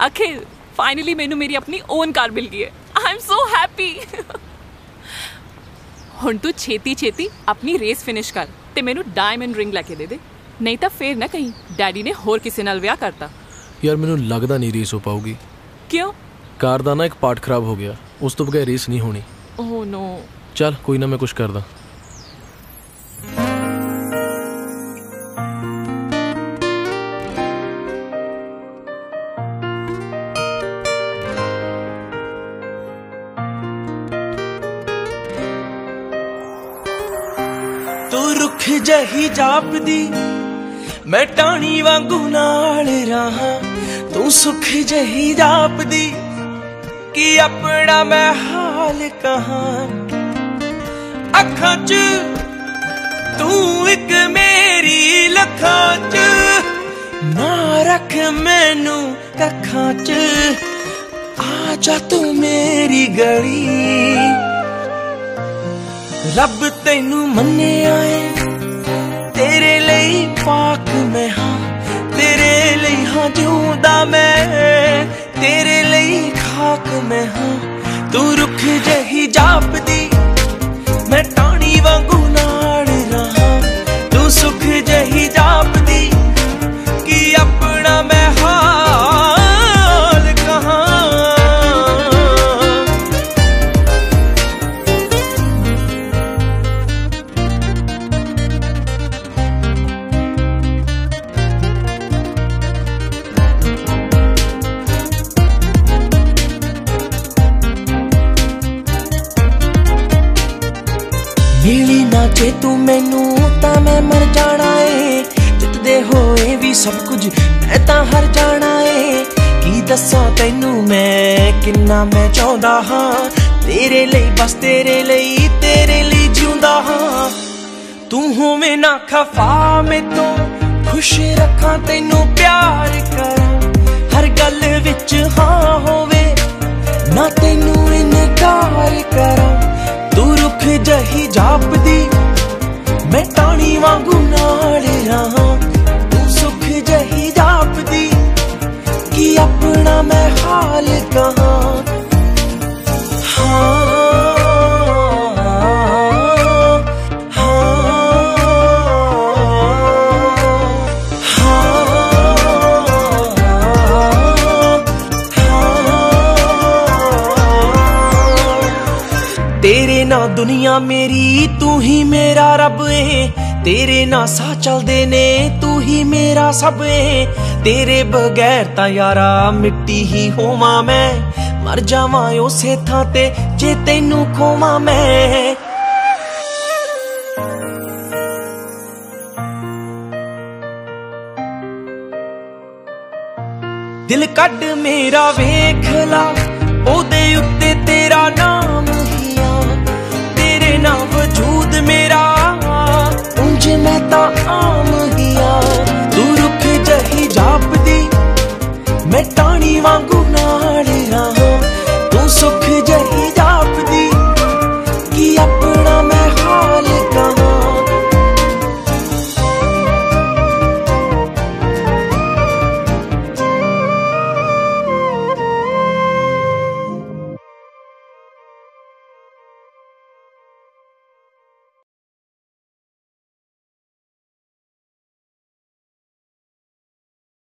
आखिर फाइनली मैनू मेरी अपनी ओन कार मिल गई है। I am so happy. हुण तू छेती छेती अपनी रेस फिनिश कर ते मैनू डायमंड रिंग लैके दे दे, नहीं तो फिर ना कहीं डैडी ने होर किसी नाल विआह करता। यार मैनू लगदा नहीं रेस हो पाऊगी। क्यों? कार दा ना एक पार्ट खराब हो गया, उस तो बगैर रेस नहीं होनी। Oh no. चल कोई ना, मैं कुछ करदा। तू रुख जही जापदी, मैं टाणी वांगू नाल रहा। तू सुख जही जापदी कि अपना मैं हाल कहां। अखां च तू एक मेरी लखां च, ना रख मैनू कखां च। आ जा तू मेरी गली, रब तैनू मन्निया है। तेरे लिए पाक मैं हाँ, तेरे लिए हाँ जिउंदा मैं। तेरे लिए खाक मैं हाँ। तू रुख जही जापदी, मैं टाणी वांगू नाल रहा। तू सुख जही जापदी कि अपना मैं हाल कहां। मिली ना जे तू मैनू तां मैं मर जाना है। जितदे होए भी सब कुछ मैं तां हर जाना है। की दस्सां तैनू मैं किन्ना मैं चाहुंदा हां। तेरे लिए बस तेरे लिए जिउंदा हां। तू होवे ना खफा मैं तो खुश रखां तैनू प्यार करां। हर गल विच हाँ होवे ना तैनू इनकार करां। तू रुख जही जापदी, मैं टाणी वांगू नाल रहा। तू सुख जही जापदी कि अपना मैं हाल कहां। तेरे ना दुनिया मेरी, तू ही मेरा रब है। तेरे ना सा चलदे ने, तू ही मेरा सब है। तेरे बगैर ता यारा मिट्टी ही होवां मैं। मर जावां उसे थां ते जे तैनू खोवां मैं। दिल कड मेरा वेख ला, ओदे उत्ते तेरा नाम हिया। तेरे ना वजूद मेरा उंज मैं तां आम हिया। तू रुख जही जापदी, मैं टाणी वांगू